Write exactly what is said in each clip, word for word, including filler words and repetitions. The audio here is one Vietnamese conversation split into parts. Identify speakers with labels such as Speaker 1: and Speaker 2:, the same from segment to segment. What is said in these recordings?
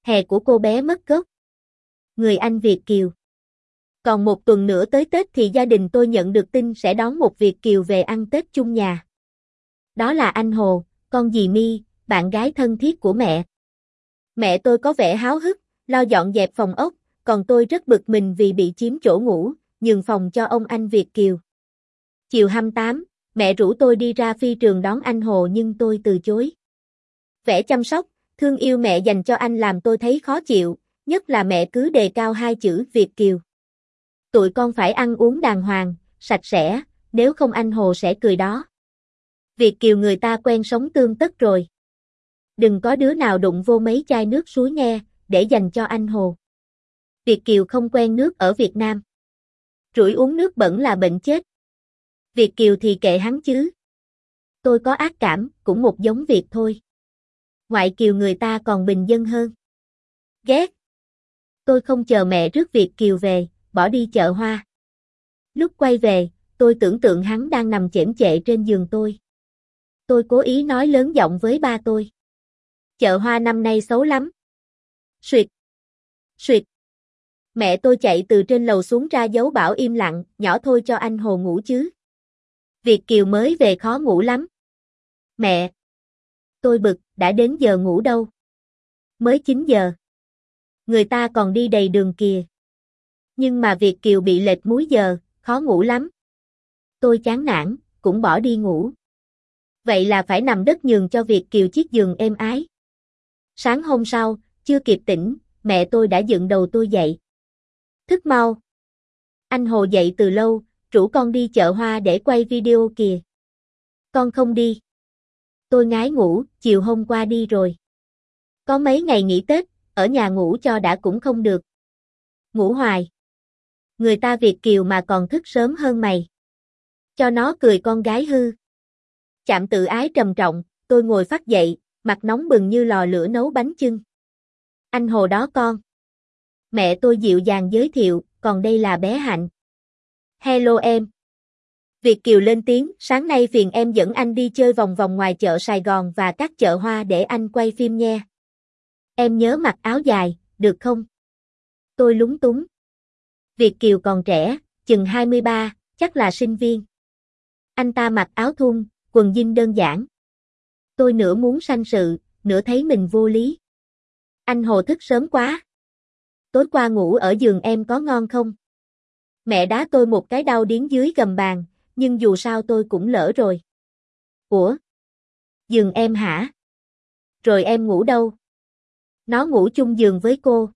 Speaker 1: Hè của cô bé mất gốc. Người anh Việt kiều. Còn một tuần nữa tới Tết thì gia đình tôi nhận được tin sẽ đón một Việt kiều về ăn Tết chung nhà. Đó là anh Hồ, con dì My, bạn gái thân thiết của mẹ. Mẹ tôi có vẻ háo hức, lo dọn dẹp phòng ốc, còn tôi rất bực mình vì bị chiếm chỗ ngủ, nhường phòng cho ông anh Việt kiều. Chiều hai mươi tám, mẹ rủ tôi đi ra phi trường đón anh Hồ nhưng tôi từ chối. Vẻ chăm sóc, thương yêu mẹ dành cho anh làm tôi thấy khó chịu, nhất là mẹ cứ đề cao hai chữ Việt kiều. Tụi con phải ăn uống đàng hoàng, sạch sẽ, nếu không anh Hồ sẽ cười đó. Việt kiều người ta quen sống tương tất rồi. Đừng có đứa nào đụng vô mấy chai nước suối nghe, để dành cho anh Hồ. Việt kiều không quen nước ở Việt Nam. Rủi uống nước bẩn là bệnh chết. Việt kiều thì kệ hắn chứ. Tôi có ác cảm, cũng một giống Việt thôi. Ngoại kiều người ta còn bình dân hơn. Ghét. Tôi không chờ mẹ rước Việt kiều về, bỏ đi chợ hoa. Lúc quay về, tôi tưởng tượng hắn đang nằm chễm chệ trên giường tôi. Tôi cố ý nói lớn giọng với ba tôi. Chợ hoa năm nay xấu lắm. Suyệt. Suyệt. Mẹ tôi chạy từ trên lầu xuống ra dấu bảo im lặng, nhỏ thôi cho anh Hồ ngủ chứ. Việt kiều mới về khó ngủ lắm. Mẹ. Tôi bực, đã đến giờ ngủ đâu. Mới chín giờ. Người ta còn đi đầy đường kìa. Nhưng mà Việt kiều bị lệch múi giờ, khó ngủ lắm. Tôi chán nản, cũng bỏ đi ngủ. Vậy là phải nằm đất nhường cho Việt kiều chiếc giường êm ái. Sáng hôm sau, chưa kịp tỉnh, mẹ tôi đã dựng đầu tôi dậy. Thức mau. Anh Hồ dậy từ lâu, rủ con đi chợ hoa để quay video kìa. Con không đi. Tôi ngái ngủ, chiều hôm qua đi rồi. Có mấy ngày nghỉ Tết, ở nhà ngủ cho đã cũng không được. Ngủ hoài. Người ta Việt kiều mà còn thức sớm hơn mày. Cho nó cười con gái hư. Chạm tự ái trầm trọng, tôi ngồi phắt dậy, mặt nóng bừng như lò lửa nấu bánh chưng. Anh Hồ đó con. Mẹ tôi dịu dàng giới thiệu, còn đây là bé Hạnh. Hello em. Việt kiều lên tiếng, sáng nay phiền em dẫn anh đi chơi vòng vòng ngoài chợ Sài Gòn và các chợ hoa để anh quay phim nha. Em nhớ mặc áo dài, được không? Tôi lúng túng. Việt kiều còn trẻ, chừng hai mươi ba, chắc là sinh viên. Anh ta mặc áo thun, quần jean đơn giản. Tôi nửa muốn sanh sự, nửa thấy mình vô lý. Anh Hồ thức sớm quá. Tối qua ngủ ở giường em có ngon không? Mẹ đá tôi một cái đau điếng dưới gầm bàn, nhưng dù sao tôi cũng lỡ rồi. Ủa? Giường em hả? Rồi em ngủ đâu? Nó ngủ chung giường với cô.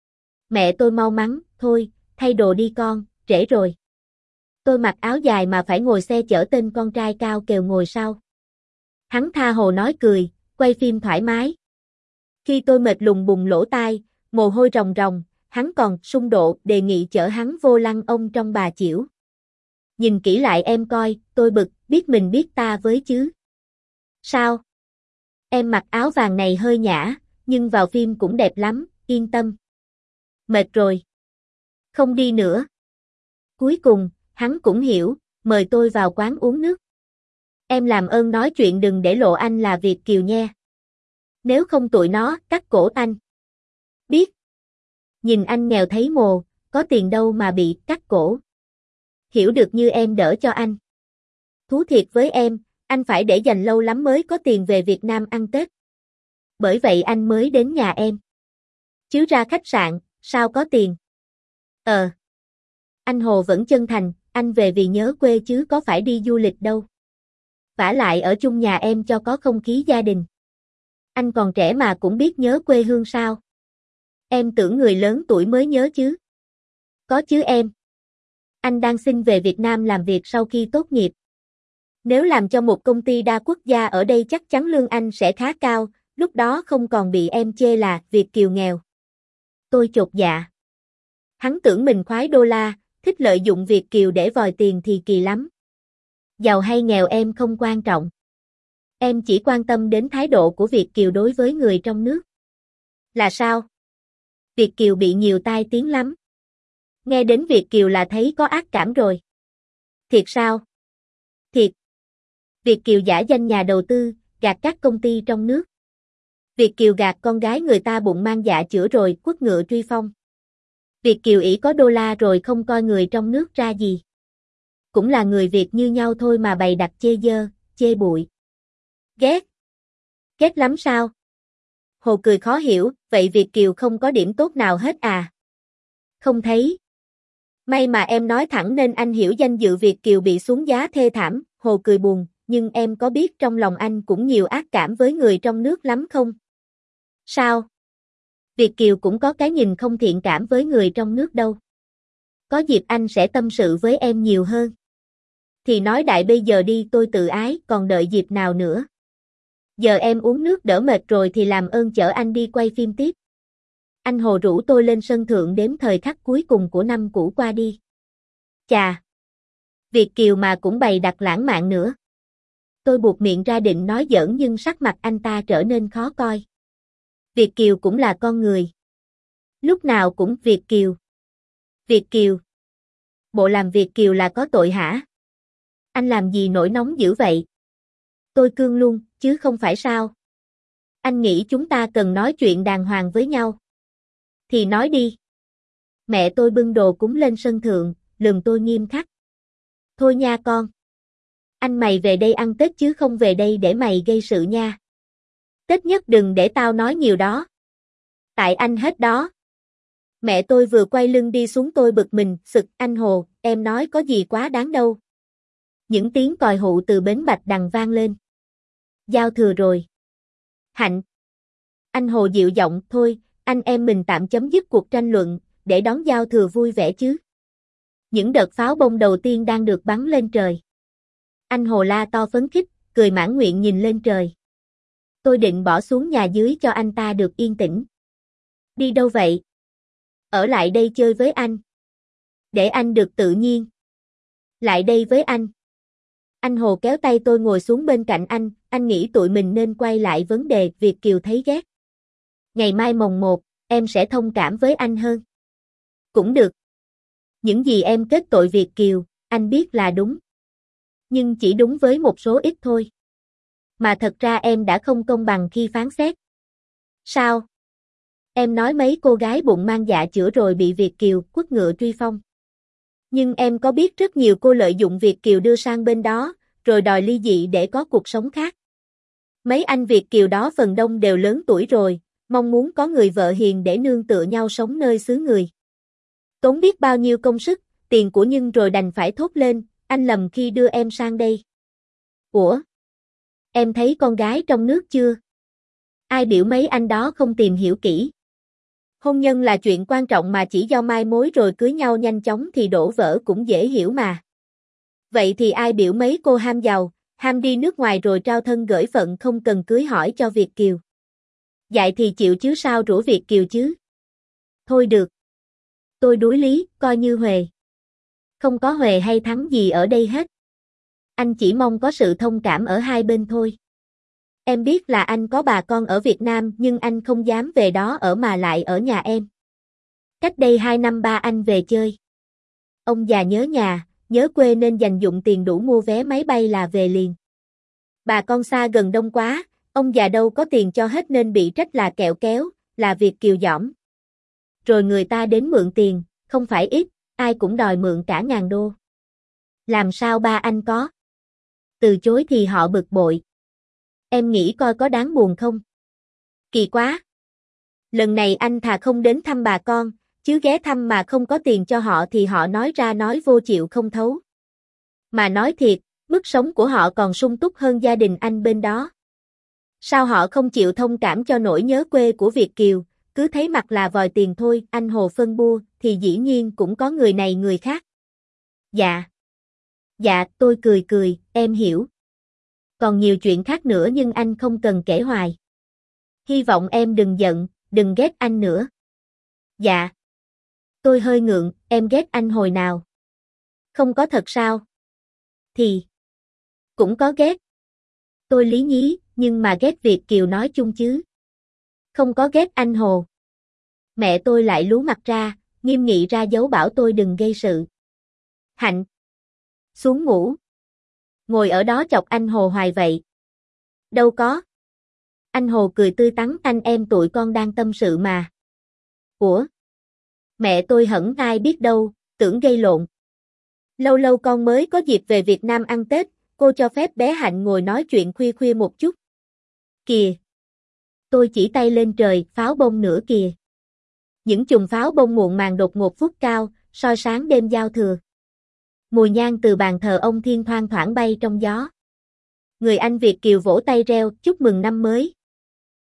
Speaker 1: Mẹ tôi mau mắng, thôi, thay đồ đi con, trễ rồi. Tôi mặc áo dài mà phải ngồi xe chở tên con trai cao kèo ngồi sau. Hắn tha hồ nói cười, quay phim thoải mái. Khi tôi mệt lùng bùng lỗ tai, mồ hôi ròng ròng, hắn còn xung độ đề nghị chở hắn vô lăng ông trong Bà Chiểu. Nhìn kỹ lại em coi, tôi bực, biết mình biết ta với chứ. Sao? Em mặc áo vàng này hơi nhã, nhưng vào phim cũng đẹp lắm, yên tâm. Mệt rồi. Không đi nữa. Cuối cùng, hắn cũng hiểu, mời tôi vào quán uống nước. Em làm ơn nói chuyện đừng để lộ anh là Việt kiều nha. Nếu không tụi nó cắt cổ anh. Biết. Nhìn anh nghèo thấy mồ, có tiền đâu mà bị cắt cổ. Hiểu được như em đỡ cho anh. Thú thiệt với em, anh phải để dành lâu lắm mới có tiền về Việt Nam ăn Tết. Bởi vậy anh mới đến nhà em. Chứ ra khách sạn, sao có tiền? Ờ. Anh Hồ vẫn chân thành, anh về vì nhớ quê chứ có phải đi du lịch đâu. Vả lại ở chung nhà em cho có không khí gia đình. Anh còn trẻ mà cũng biết nhớ quê hương sao? Em tưởng người lớn tuổi mới nhớ chứ? Có chứ em. Anh đang xin về Việt Nam làm việc sau khi tốt nghiệp. Nếu làm cho một công ty đa quốc gia ở đây chắc chắn lương anh sẽ khá cao, lúc đó không còn bị em chê là Việt kiều nghèo. Tôi chột dạ. Hắn tưởng mình khoái đô la, thích lợi dụng Việt kiều để vòi tiền thì kỳ lắm. Giàu hay nghèo em không quan trọng. Em chỉ quan tâm đến thái độ của Việt kiều đối với người trong nước. Là sao? Việt kiều bị nhiều tai tiếng lắm. Nghe đến Việt kiều là thấy có ác cảm rồi. Thiệt sao? Thiệt. Việt kiều giả danh nhà đầu tư, gạt các công ty trong nước. Việt kiều gạt con gái người ta bụng mang dạ chữa rồi quất ngựa truy phong. Việt kiều ỷ có đô la rồi không coi người trong nước ra gì. Cũng là người Việt như nhau thôi mà bày đặt chê dơ, chê bụi. Ghét. Ghét lắm sao? Hồ cười khó hiểu, vậy Việt kiều không có điểm tốt nào hết à? Không thấy. May mà em nói thẳng nên anh hiểu danh dự Việt kiều bị xuống giá thê thảm. Hồ cười buồn, nhưng em có biết trong lòng anh cũng nhiều ác cảm với người trong nước lắm không? Sao? Việt kiều cũng có cái nhìn không thiện cảm với người trong nước đâu. Có dịp anh sẽ tâm sự với em nhiều hơn. Thì nói đại bây giờ đi, tôi tự ái, còn đợi dịp nào nữa. Giờ em uống nước đỡ mệt rồi thì làm ơn chở anh đi quay phim tiếp. Anh Hồ rủ tôi lên sân thượng đếm thời khắc cuối cùng của năm cũ qua đi. Chà! Việt kiều mà cũng bày đặt lãng mạn nữa. Tôi buột miệng ra định nói giỡn nhưng sắc mặt anh ta trở nên khó coi. Việt kiều cũng là con người. Lúc nào cũng Việt kiều. Việt kiều. Bộ làm Việt kiều là có tội hả? Anh làm gì nổi nóng dữ vậy? Tôi cương luôn, chứ không phải sao? Anh nghĩ chúng ta cần nói chuyện đàng hoàng với nhau. Thì nói đi. Mẹ tôi bưng đồ cúng lên sân thượng, lườm tôi nghiêm khắc. Thôi nha con. Anh mày về đây ăn Tết chứ không về đây để mày gây sự nha. Tết nhất đừng để tao nói nhiều đó. Tại anh hết đó. Mẹ tôi vừa quay lưng đi xuống tôi bực mình, sực, anh Hồ, em nói có gì quá đáng đâu. Những tiếng còi hụ từ bến Bạch Đằng vang lên. Giao thừa rồi. Hạnh. Anh Hồ dịu giọng, thôi, anh em mình tạm chấm dứt cuộc tranh luận, để đón giao thừa vui vẻ chứ. Những đợt pháo bông đầu tiên đang được bắn lên trời. Anh Hồ la to phấn khích, cười mãn nguyện nhìn lên trời. Tôi định bỏ xuống nhà dưới cho anh ta được yên tĩnh. Đi đâu vậy? Ở lại đây chơi với anh. Để anh được tự nhiên. Lại đây với anh. Anh Hồ kéo tay tôi ngồi xuống bên cạnh anh, anh nghĩ tụi mình nên quay lại vấn đề Việt kiều thấy ghét. Ngày mai mồng một, em sẽ thông cảm với anh hơn. Cũng được. Những gì em kết tội Việt kiều, anh biết là đúng. Nhưng chỉ đúng với một số ít thôi. Mà thật ra em đã không công bằng khi phán xét. Sao? Em nói mấy cô gái bụng mang dạ chữa rồi bị Việt kiều quất ngựa truy phong. Nhưng em có biết rất nhiều cô lợi dụng Việt kiều đưa sang bên đó, rồi đòi ly dị để có cuộc sống khác. Mấy anh Việt kiều đó phần đông đều lớn tuổi rồi, mong muốn có người vợ hiền để nương tựa nhau sống nơi xứ người. Tốn biết bao nhiêu công sức, tiền của nhưng rồi đành phải thốt lên, anh lầm khi đưa em sang đây. Ủa? Em thấy con gái trong nước chưa? Ai biểu mấy anh đó không tìm hiểu kỹ? Hôn nhân là chuyện quan trọng mà chỉ do mai mối rồi cưới nhau nhanh chóng thì đổ vỡ cũng dễ hiểu mà. Vậy thì ai biểu mấy cô ham giàu, ham đi nước ngoài rồi trao thân gởi phận không cần cưới hỏi cho Việt kiều? Dạy thì chịu chứ sao rủa Việt kiều chứ? Thôi được. Tôi đuối lý, coi như huề. Không có huề hay thắng gì ở đây hết. Anh chỉ mong có sự thông cảm ở hai bên thôi. Em biết là anh có bà con ở Việt Nam nhưng anh không dám về đó ở mà lại ở nhà em. Cách đây hai năm ba anh về chơi. Ông già nhớ nhà, nhớ quê nên dành dụm tiền đủ mua vé máy bay là về liền. Bà con xa gần đông quá, ông già đâu có tiền cho hết nên bị trách là kẹo kéo, là Việt kiều dỏm. Rồi người ta đến mượn tiền, không phải ít, ai cũng đòi mượn cả ngàn đô. Làm sao ba anh có? Từ chối thì họ bực bội. Em nghĩ coi có đáng buồn không? Kỳ quá. Lần này anh thà không đến thăm bà con, chứ ghé thăm mà không có tiền cho họ thì họ nói ra nói vô chịu không thấu. Mà nói thiệt, mức sống của họ còn sung túc hơn gia đình anh bên đó. Sao họ không chịu thông cảm cho nỗi nhớ quê của Việt kiều, cứ thấy mặt là vòi tiền thôi, anh Hồ phân bua, thì dĩ nhiên cũng có người này người khác. Dạ. Dạ, tôi cười cười, em hiểu. Còn nhiều chuyện khác nữa nhưng anh không cần kể hoài. Hy vọng em đừng giận, đừng ghét anh nữa. Dạ. Tôi hơi ngượng, em ghét anh hồi nào? Không có thật sao? Thì. Cũng có ghét. Tôi lý nhí, nhưng mà ghét Việt kiều nói chung chứ. Không có ghét anh Hồ. Mẹ tôi lại lú mặt ra, nghiêm nghị ra dấu bảo tôi đừng gây sự. Hạnh. Xuống ngủ. Ngồi ở đó chọc anh Hồ hoài vậy. Đâu có. Anh Hồ cười tươi tắn, anh em tụi con đang tâm sự mà. Ủa? Mẹ tôi hẳn ai biết đâu, tưởng gây lộn. Lâu lâu con mới có dịp về Việt Nam ăn Tết, cô cho phép bé Hạnh ngồi nói chuyện khuya khuya một chút. Kìa! Tôi chỉ tay lên trời, pháo bông nữa kìa. Những chùm pháo bông muộn màng đột ngột phút cao, soi sáng đêm giao thừa. Mùi nhang từ bàn thờ ông Thiên thoang thoảng bay trong gió. Người anh Việt kiều vỗ tay reo, chúc mừng năm mới.